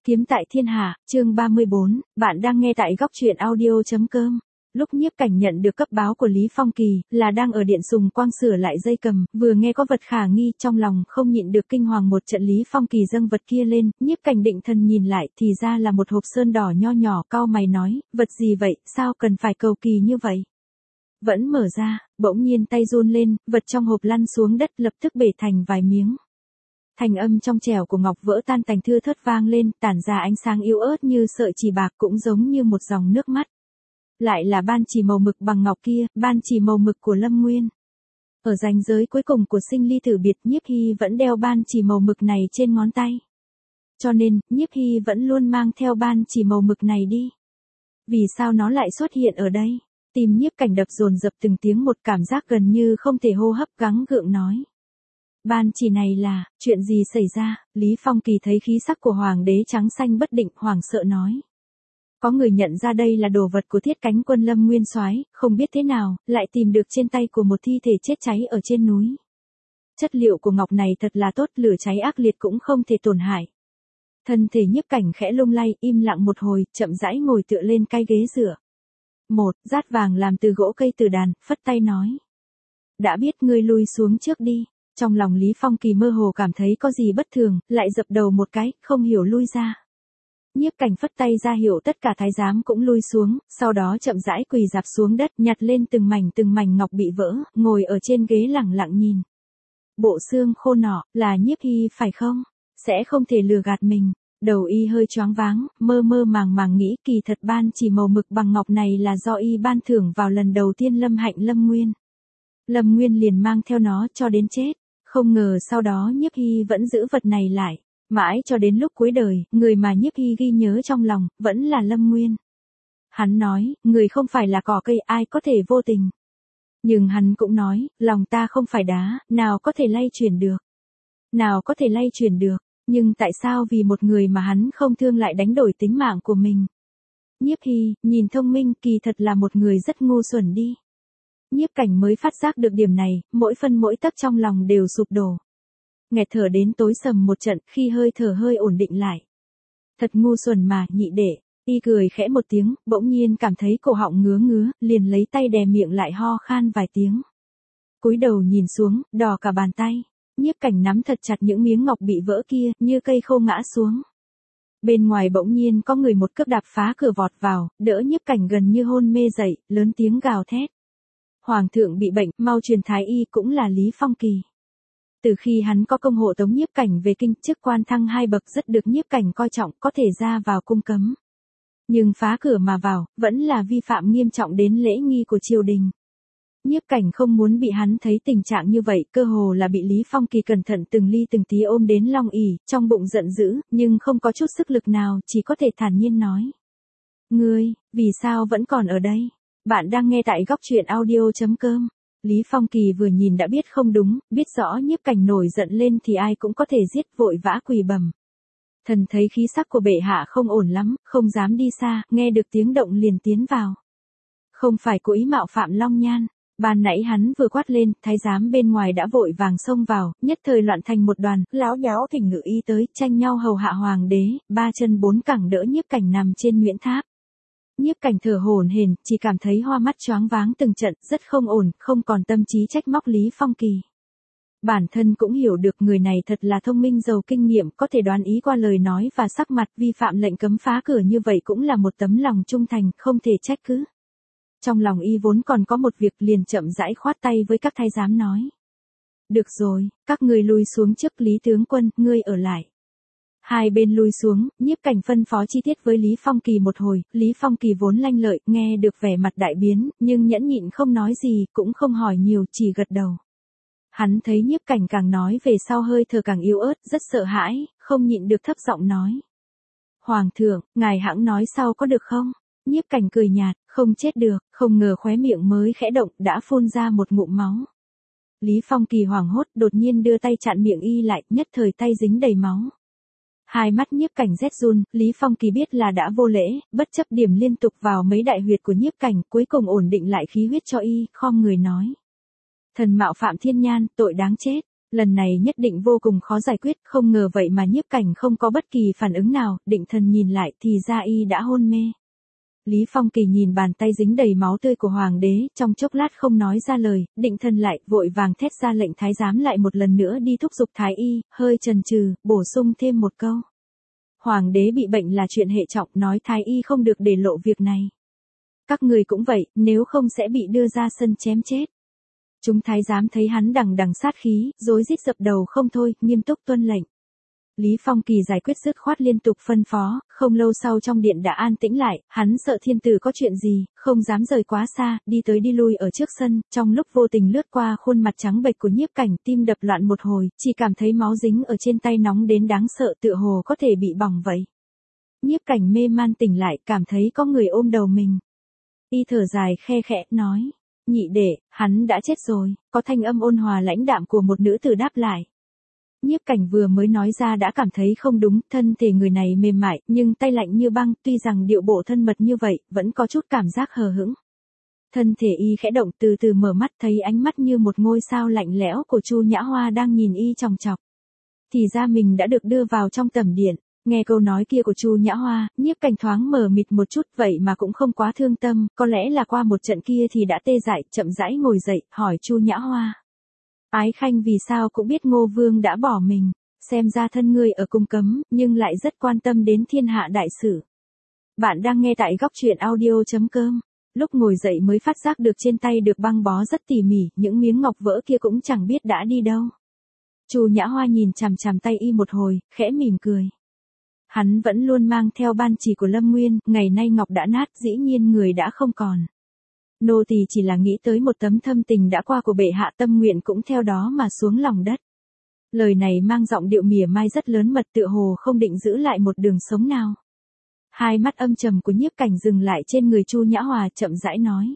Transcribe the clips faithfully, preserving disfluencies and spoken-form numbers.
Kiếm tại thiên hạ, chương ba mươi bốn, bạn đang nghe tại góc truyện audio chấm com. Lúc Nhiếp Cảnh nhận được cấp báo của Lý Phong Kỳ, là đang ở điện Sùng Quang sửa lại dây cầm, vừa nghe có vật khả nghi, trong lòng không nhịn được kinh hoàng một trận. Lý Phong Kỳ dâng vật kia lên, Nhiếp Cảnh định thần nhìn lại, thì ra là một hộp sơn đỏ nho nhỏ, cau mày nói, vật gì vậy, sao cần phải cầu kỳ như vậy? Vẫn mở ra, bỗng nhiên tay run lên, vật trong hộp lăn xuống đất, lập tức bể thành vài miếng. Thanh âm trong trẻo của ngọc vỡ tan tành thưa thớt vang lên, tản ra ánh sáng yếu ớt như sợi chỉ bạc, cũng giống như một dòng nước mắt. Lại là ban chỉ màu mực bằng ngọc kia, ban chỉ màu mực của Lâm Nguyên. Ở ranh giới cuối cùng của sinh ly tử biệt, Nhiếp Hy vẫn đeo ban chỉ màu mực này trên ngón tay. Cho nên, Nhiếp Hy vẫn luôn mang theo ban chỉ màu mực này đi. Vì sao nó lại xuất hiện ở đây? Tim Nhiếp Cảnh đập dồn dập từng tiếng một, cảm giác gần như không thể hô hấp, gắng gượng nói. Ban chỉ này là, chuyện gì xảy ra? Lý Phong Kỳ thấy khí sắc của hoàng đế trắng xanh bất định, hoảng sợ nói. Có người nhận ra đây là đồ vật của Thiết Cánh Quân Lâm Nguyên Soái, không biết thế nào, lại tìm được trên tay của một thi thể chết cháy ở trên núi. Chất liệu của ngọc này thật là tốt, lửa cháy ác liệt cũng không thể tổn hại. Thân thể Nhiếp Cảnh khẽ lung lay, im lặng một hồi, chậm rãi ngồi tựa lên cái ghế dựa. Một, dát vàng làm từ gỗ cây từ đàn, phất tay nói. Đã biết, ngươi lui xuống trước đi. Trong lòng Lý Phong Kỳ mơ hồ cảm thấy có gì bất thường, lại dập đầu một cái, không hiểu lui ra. Nhiếp Cảnh phất tay ra hiệu tất cả thái giám cũng lui xuống, sau đó chậm rãi quỳ rạp xuống đất, nhặt lên từng mảnh từng mảnh ngọc bị vỡ, ngồi ở trên ghế lẳng lặng nhìn. Bộ xương khô nọ, là Nhiếp Hy phải không? Sẽ không thể lừa gạt mình. Đầu y hơi choáng váng, mơ mơ màng màng nghĩ kỳ thật ban chỉ màu mực bằng ngọc này là do y ban thưởng vào lần đầu tiên Lâm hạnh Lâm Nguyên. Lâm Nguyên liền mang theo nó cho đến chết. Không ngờ sau đó Nhiếp Hy vẫn giữ vật này lại, mãi cho đến lúc cuối đời, người mà Nhiếp Hy ghi nhớ trong lòng, vẫn là Lâm Nguyên. Hắn nói, người không phải là cỏ cây, ai có thể vô tình. Nhưng hắn cũng nói, lòng ta không phải đá, nào có thể lay chuyển được. Nào có thể lay chuyển được, nhưng tại sao vì một người mà hắn không thương lại đánh đổi tính mạng của mình? Nhiếp Hy, nhìn thông minh, kỳ thật là một người rất ngu xuẩn đi. Nhiếp Cảnh mới phát giác được điểm này, mỗi phân mỗi tấc trong lòng đều sụp đổ. Nghẹt thở đến tối sầm một trận, khi hơi thở hơi ổn định lại. Thật ngu xuẩn mà, nhị đệ. Y cười khẽ một tiếng, bỗng nhiên cảm thấy cổ họng ngứa ngứa, liền lấy tay đè miệng lại, ho khan vài tiếng. Cúi đầu nhìn xuống, đỏ cả bàn tay. Nhiếp Cảnh nắm thật chặt những miếng ngọc bị vỡ kia, như cây khô ngã xuống. Bên ngoài bỗng nhiên có người một cước đạp phá cửa vọt vào, đỡ Nhiếp Cảnh gần như hôn mê dậy, lớn tiếng gào thét. Hoàng thượng bị bệnh, mau truyền thái y, cũng là Lý Phong Kỳ. Từ khi hắn có công hộ tống Nhiếp Cảnh về kinh, chức quan thăng hai bậc, rất được Nhiếp Cảnh coi trọng, có thể ra vào cung cấm. Nhưng phá cửa mà vào, vẫn là vi phạm nghiêm trọng đến lễ nghi của triều đình. Nhiếp Cảnh không muốn bị hắn thấy tình trạng như vậy, cơ hồ là bị Lý Phong Kỳ cẩn thận từng ly từng tí ôm đến long ỷ, trong bụng giận dữ, nhưng không có chút sức lực nào, chỉ có thể thản nhiên nói. Ngươi, vì sao vẫn còn ở đây? Bạn đang nghe tại góc truyện audio chấm com. Lý Phong Kỳ vừa nhìn đã biết không đúng, biết rõ Nhiếp Cảnh nổi giận lên thì ai cũng có thể giết, vội vã quỳ bẩm. Thần thấy khí sắc của bệ hạ không ổn lắm, không dám đi xa, nghe được tiếng động liền tiến vào. Không phải cố ý mạo phạm Long Nhan. Ban nãy hắn vừa quát lên, thái giám bên ngoài đã vội vàng xông vào, nhất thời loạn thành một đoàn, láo nháo thỉnh ngự y tới, tranh nhau hầu hạ hoàng đế, ba chân bốn cẳng đỡ Nhiếp Cảnh nằm trên Nguyễn Tháp. Nhiếp Cảnh thở hổn hển, chỉ cảm thấy hoa mắt choáng váng từng trận, rất không ổn, không còn tâm trí trách móc Lý Phong Kỳ. Bản thân cũng hiểu được người này thật là thông minh giàu kinh nghiệm, có thể đoán ý qua lời nói và sắc mặt, vi phạm lệnh cấm phá cửa như vậy cũng là một tấm lòng trung thành, không thể trách cứ. Trong lòng y vốn còn có một việc, liền chậm rãi khoát tay với các thái giám nói. Được rồi, các người lui xuống trước, Lý tướng quân, ngươi ở lại. Hai bên lui xuống, Nhiếp Cảnh phân phó chi tiết với Lý Phong Kỳ một hồi, Lý Phong Kỳ vốn lanh lợi, nghe được vẻ mặt đại biến, nhưng nhẫn nhịn không nói gì, cũng không hỏi nhiều, chỉ gật đầu. Hắn thấy Nhiếp Cảnh càng nói về sau hơi thở càng yếu ớt, rất sợ hãi, không nhịn được thấp giọng nói. Hoàng thượng, ngài hãng nói sau có được không? Nhiếp Cảnh cười nhạt, không chết được, không ngờ khóe miệng mới khẽ động, đã phun ra một ngụm máu. Lý Phong Kỳ hoảng hốt, đột nhiên đưa tay chặn miệng y lại, nhất thời tay dính đầy máu. Hai mắt Nhiếp Cảnh rét run, Lý Phong Kỳ biết là đã vô lễ, bất chấp điểm liên tục vào mấy đại huyệt của Nhiếp Cảnh, cuối cùng ổn định lại khí huyết cho y, khom người nói. Thần mạo phạm thiên nhan, tội đáng chết. Lần này nhất định vô cùng khó giải quyết, không ngờ vậy mà Nhiếp Cảnh không có bất kỳ phản ứng nào, định thần nhìn lại thì ra y đã hôn mê. Lý Phong Kỳ nhìn bàn tay dính đầy máu tươi của hoàng đế, trong chốc lát không nói ra lời, định thần lại, vội vàng thét ra lệnh thái giám lại một lần nữa đi thúc giục thái y, hơi chần chừ, bổ sung thêm một câu. Hoàng đế bị bệnh là chuyện hệ trọng, nói thái y không được để lộ việc này. Các người cũng vậy, nếu không sẽ bị đưa ra sân chém chết. Chúng thái giám thấy hắn đằng đằng sát khí, rối rít dập đầu không thôi, nghiêm túc tuân lệnh. Lý Phong Kỳ giải quyết dứt khoát liên tục phân phó, không lâu sau trong điện đã an tĩnh lại, hắn sợ thiên tử có chuyện gì, không dám rời quá xa, đi tới đi lui ở trước sân, trong lúc vô tình lướt qua khuôn mặt trắng bệch của Nhiếp Cảnh, tim đập loạn một hồi, chỉ cảm thấy máu dính ở trên tay nóng đến đáng sợ, tựa hồ có thể bị bỏng vậy. Nhiếp Cảnh mê man tỉnh lại, cảm thấy có người ôm đầu mình. Y thở dài khe khẽ, nói, nhị đệ, hắn đã chết rồi, có thanh âm ôn hòa lãnh đạm của một nữ tử đáp lại. Nhiếp Cảnh vừa mới nói ra đã cảm thấy không đúng, thân thể người này mềm mại, nhưng tay lạnh như băng, tuy rằng điệu bộ thân mật như vậy, vẫn có chút cảm giác hờ hững. Thân thể y khẽ động, từ từ mở mắt, thấy ánh mắt như một ngôi sao lạnh lẽo của Chu Nhã Hoa đang nhìn y chòng chọc. Thì ra mình đã được đưa vào trong tẩm điện. Nghe câu nói kia của Chu Nhã Hoa, Nhiếp Cảnh thoáng mờ mịt một chút, vậy mà cũng không quá thương tâm, có lẽ là qua một trận kia thì đã tê dại, chậm rãi ngồi dậy, hỏi Chu Nhã Hoa. Ái Khanh vì sao cũng biết Ngô Vương đã bỏ mình, xem ra thân ngươi ở cung cấm, nhưng lại rất quan tâm đến thiên hạ đại sự. Bạn đang nghe tại góc truyện audio chấm com. Lúc ngồi dậy mới phát giác được trên tay được băng bó rất tỉ mỉ, những miếng ngọc vỡ kia cũng chẳng biết đã đi đâu. Chu Nhã Hoa nhìn chằm chằm tay y một hồi, khẽ mỉm cười. Hắn vẫn luôn mang theo ban chỉ của Lâm Nguyên, ngày nay ngọc đã nát, dĩ nhiên người đã không còn. Nô tỳ chỉ là nghĩ tới một tấm thâm tình đã qua của bệ hạ, tâm nguyện cũng theo đó mà xuống lòng đất. Lời này mang giọng điệu mỉa mai rất lớn mật, tựa hồ không định giữ lại một đường sống nào. Hai mắt âm trầm của Nhiếp Cảnh dừng lại trên người Chu Nhã Hoa, chậm rãi nói.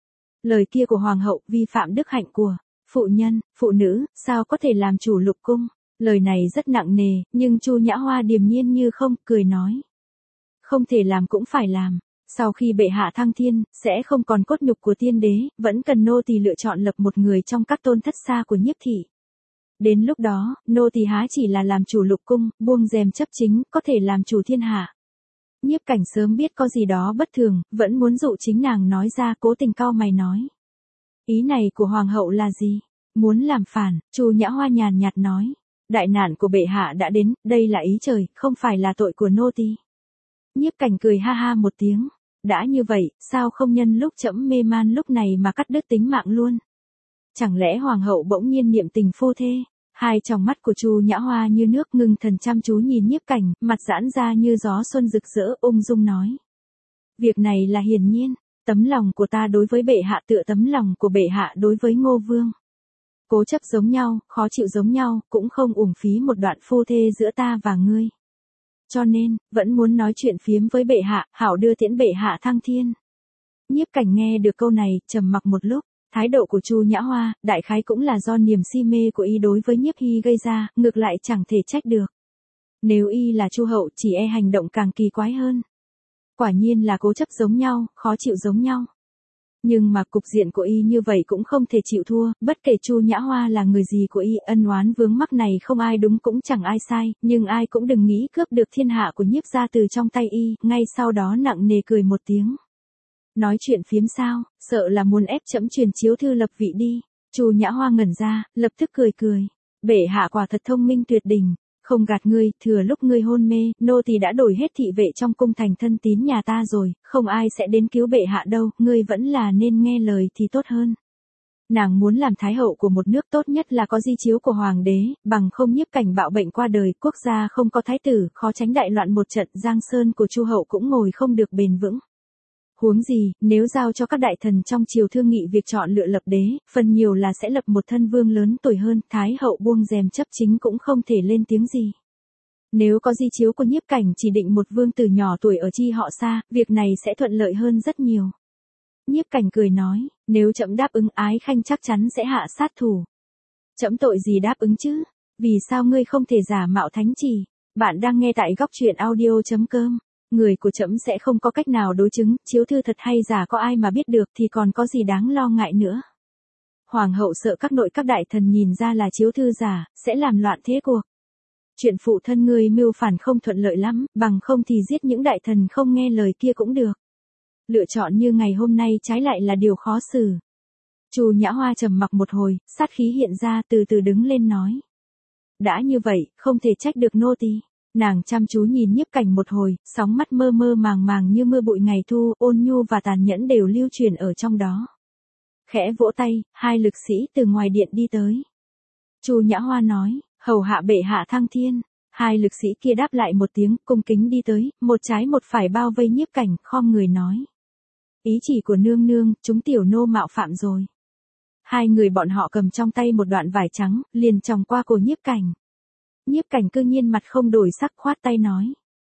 Lời kia của hoàng hậu vi phạm đức hạnh của phụ nhân, phụ nữ, sao có thể làm chủ lục cung. Lời này rất nặng nề, nhưng Chu Nhã Hoa điềm nhiên như không, cười nói. Không thể làm cũng phải làm. Sau khi bệ hạ thăng thiên, sẽ không còn cốt nhục của tiên đế, vẫn cần nô tỳ lựa chọn lập một người trong các tôn thất xa của Nhiếp thị. Đến lúc đó, nô tỳ há chỉ là làm chủ lục cung, buông rèm chấp chính, có thể làm chủ thiên hạ. Nhiếp Cảnh sớm biết có gì đó bất thường, vẫn muốn dụ chính nàng nói ra, cố tình cau mày nói. Ý này của hoàng hậu là gì? Muốn làm phản? Chu Nhã Hoa nhàn nhạt nói. Đại nạn của bệ hạ đã đến, đây là ý trời, không phải là tội của nô tỳ. Nhiếp Cảnh cười ha ha một tiếng. Đã như vậy, sao không nhân lúc trẫm mê man lúc này mà cắt đứt tính mạng luôn? Chẳng lẽ hoàng hậu bỗng nhiên niệm tình phu thê? Hai tròng mắt của Chu Nhã Hoa như nước, ngưng thần chăm chú nhìn Nhiếp Cảnh, mặt giãn ra như gió xuân rực rỡ, ung dung nói. Việc này là hiển nhiên, tấm lòng của ta đối với bệ hạ tựa tấm lòng của bệ hạ đối với Ngô Vương. Cố chấp giống nhau, khó chịu giống nhau, cũng không uổng phí một đoạn phu thê giữa ta và ngươi. Cho nên, vẫn muốn nói chuyện phiếm với bệ hạ, hảo đưa tiễn bệ hạ thăng thiên. Nhiếp Cảnh nghe được câu này, trầm mặc một lúc, thái độ của Chu Nhã Hoa, đại khái cũng là do niềm si mê của y đối với Nhiếp Hy gây ra, ngược lại chẳng thể trách được. Nếu y là Chu hậu, chỉ e hành động càng kỳ quái hơn. Quả nhiên là cố chấp giống nhau, khó chịu giống nhau. Nhưng mà cục diện của y như vậy cũng không thể chịu thua, bất kể Chu Nhã Hoa là người gì của y, ân oán vướng mắc này không ai đúng cũng chẳng ai sai, nhưng ai cũng đừng nghĩ cướp được thiên hạ của Nhiếp gia từ trong tay y, ngay sau đó nặng nề cười một tiếng. Nói chuyện phiếm sao, sợ là muốn ép trẫm truyền chiếu thư lập vị đi. Chu Nhã Hoa ngẩn ra, lập tức cười cười. Bệ hạ quả thật thông minh tuyệt đỉnh. Không gạt ngươi, thừa lúc ngươi hôn mê, nô tỳ đã đổi hết thị vệ trong cung thành thân tín nhà ta rồi, không ai sẽ đến cứu bệ hạ đâu, ngươi vẫn là nên nghe lời thì tốt hơn. Nàng muốn làm thái hậu của một nước, tốt nhất là có di chiếu của hoàng đế, bằng không Nhiếp Cảnh bạo bệnh qua đời, quốc gia không có thái tử, khó tránh đại loạn một trận, giang sơn của Chu hậu cũng ngồi không được bền vững. Huống gì, nếu giao cho các đại thần trong triều thương nghị việc chọn lựa lập đế, phần nhiều là sẽ lập một thân vương lớn tuổi hơn, thái hậu buông rèm chấp chính cũng không thể lên tiếng gì. Nếu có di chiếu của Nhiếp Cảnh chỉ định một vương tử nhỏ tuổi ở chi họ xa, việc này sẽ thuận lợi hơn rất nhiều. Nhiếp Cảnh cười nói, nếu trẫm đáp ứng, Ái Khanh chắc chắn sẽ hạ sát thủ. Trẫm tội gì đáp ứng chứ? Vì sao ngươi không thể giả mạo thánh chỉ? Bạn đang nghe tại góc truyện audio chấm com. Người của trẫm sẽ không có cách nào đối chứng, chiếu thư thật hay giả có ai mà biết được thì còn có gì đáng lo ngại nữa. Hoàng hậu sợ các nội các đại thần nhìn ra là chiếu thư giả, sẽ làm loạn thế cuộc. Chuyện phụ thân ngươi mưu phản không thuận lợi lắm, bằng không thì giết những đại thần không nghe lời kia cũng được. Lựa chọn như ngày hôm nay trái lại là điều khó xử. Chu Nhã Hoa trầm mặc một hồi, sát khí hiện ra, từ từ đứng lên nói. Đã như vậy, không thể trách được nô tỳ. Nàng chăm chú nhìn Nhiếp Cảnh một hồi, sóng mắt mơ mơ màng màng như mưa bụi ngày thu, ôn nhu và tàn nhẫn đều lưu truyền ở trong đó. Khẽ vỗ tay, hai lực sĩ từ ngoài điện đi tới. Chu Nhã Hoa nói, hầu hạ bệ hạ thăng thiên. Hai lực sĩ kia đáp lại một tiếng, cung kính đi tới, một trái một phải bao vây Nhiếp Cảnh, khom người nói. Ý chỉ của nương nương, chúng tiểu nô mạo phạm rồi. Hai người bọn họ cầm trong tay một đoạn vải trắng, liền chòng qua cổ Nhiếp Cảnh. Nhiếp Cảnh cư nhiên mặt không đổi sắc, khoát tay nói.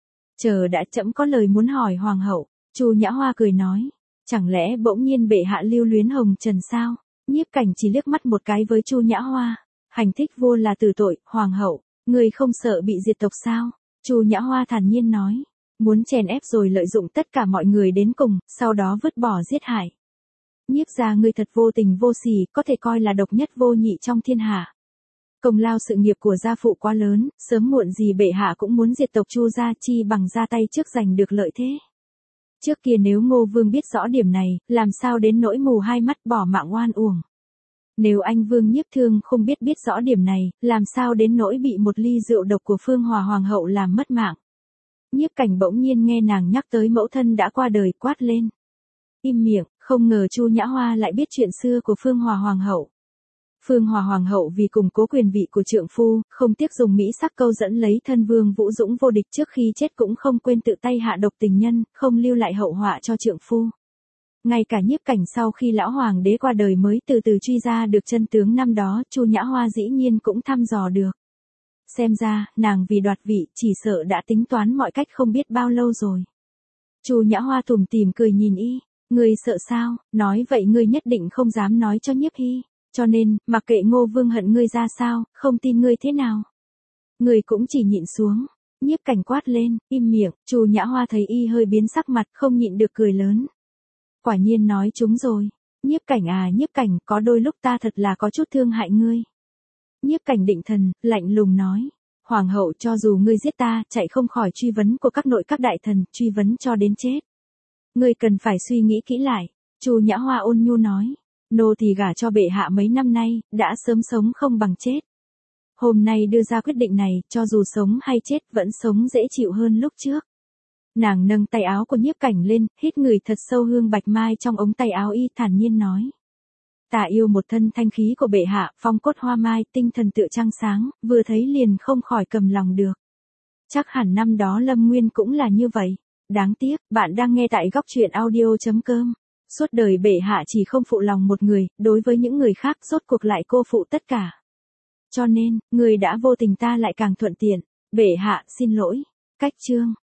Chờ đã, trẫm có lời muốn hỏi hoàng hậu. Chu Nhã Hoa cười nói. Chẳng lẽ bỗng nhiên bệ hạ lưu luyến hồng trần sao? Nhiếp Cảnh chỉ liếc mắt một cái với Chu Nhã Hoa. Hành thích vua là tử tội, hoàng hậu, người không sợ bị diệt tộc sao? Chu Nhã Hoa thản nhiên nói. Muốn chèn ép rồi lợi dụng tất cả mọi người đến cùng, sau đó vứt bỏ giết hại. Nhiếp gia ngươi thật vô tình vô sỉ, có thể coi là độc nhất vô nhị trong thiên hạ. Công lao sự nghiệp của gia phụ quá lớn, sớm muộn gì bệ hạ cũng muốn diệt tộc Chu gia, chi bằng ra tay trước giành được lợi thế. Trước kia nếu Ngô Vương biết rõ điểm này, làm sao đến nỗi mù hai mắt bỏ mạng oan uổng. Nếu anh Vương Nhiếp Thương không biết biết rõ điểm này, làm sao đến nỗi bị một ly rượu độc của Phương Hòa Hoàng hậu làm mất mạng. Nhiếp Cảnh bỗng nhiên nghe nàng nhắc tới mẫu thân đã qua đời, quát lên. Im miệng, không ngờ Chu Nhã Hoa lại biết chuyện xưa của Phương Hòa Hoàng hậu. Phương Hòa Hoàng hậu vì củng cố quyền vị của trượng phu, không tiếc dùng mỹ sắc câu dẫn lấy thân vương Vũ Dũng vô địch, trước khi chết cũng không quên tự tay hạ độc tình nhân, không lưu lại hậu họa cho trượng phu. Ngay cả Nhiếp Cảnh sau khi lão hoàng đế qua đời mới từ từ truy ra được chân tướng năm đó, Chu Nhã Hoa dĩ nhiên cũng thăm dò được. Xem ra, nàng vì đoạt vị, chỉ sợ đã tính toán mọi cách không biết bao lâu rồi. Chu Nhã Hoa tủm tỉm cười nhìn y, ngươi sợ sao, nói vậy ngươi nhất định không dám nói cho Nhiếp Hy, cho nên, mặc kệ Ngô Vương hận ngươi ra sao, không tin ngươi thế nào. Ngươi cũng chỉ nhịn xuống. Nhiếp Cảnh quát lên, im miệng. Chu Nhã Hoa thấy y hơi biến sắc mặt, không nhịn được cười lớn. Quả nhiên nói chúng rồi. Nhiếp Cảnh à, Nhiếp Cảnh, có đôi lúc ta thật là có chút thương hại ngươi. Nhiếp Cảnh định thần, lạnh lùng nói. Hoàng hậu, cho dù ngươi giết ta, chạy không khỏi truy vấn của các nội các đại thần, truy vấn cho đến chết. Ngươi cần phải suy nghĩ kỹ lại. Chu Nhã Hoa ôn nhu nói. Nô thì gả cho bệ hạ mấy năm nay, đã sớm sống không bằng chết. Hôm nay đưa ra quyết định này, cho dù sống hay chết vẫn sống dễ chịu hơn lúc trước. Nàng nâng tay áo của Nhiếp Cảnh lên, hít ngửi thật sâu hương bạch mai trong ống tay áo y, thản nhiên nói. Ta yêu một thân thanh khí của bệ hạ, phong cốt hoa mai, tinh thần tựa trăng sáng, vừa thấy liền không khỏi cầm lòng được. Chắc hẳn năm đó Lâm Nguyên cũng là như vậy. Đáng tiếc, bạn đang nghe tại góc truyện audio chấm com. Suốt đời bệ hạ chỉ không phụ lòng một người, đối với những người khác rốt cuộc lại cô phụ tất cả. Cho nên, người đã vô tình ta lại càng thuận tiện. Bệ hạ, xin lỗi. Cách chương.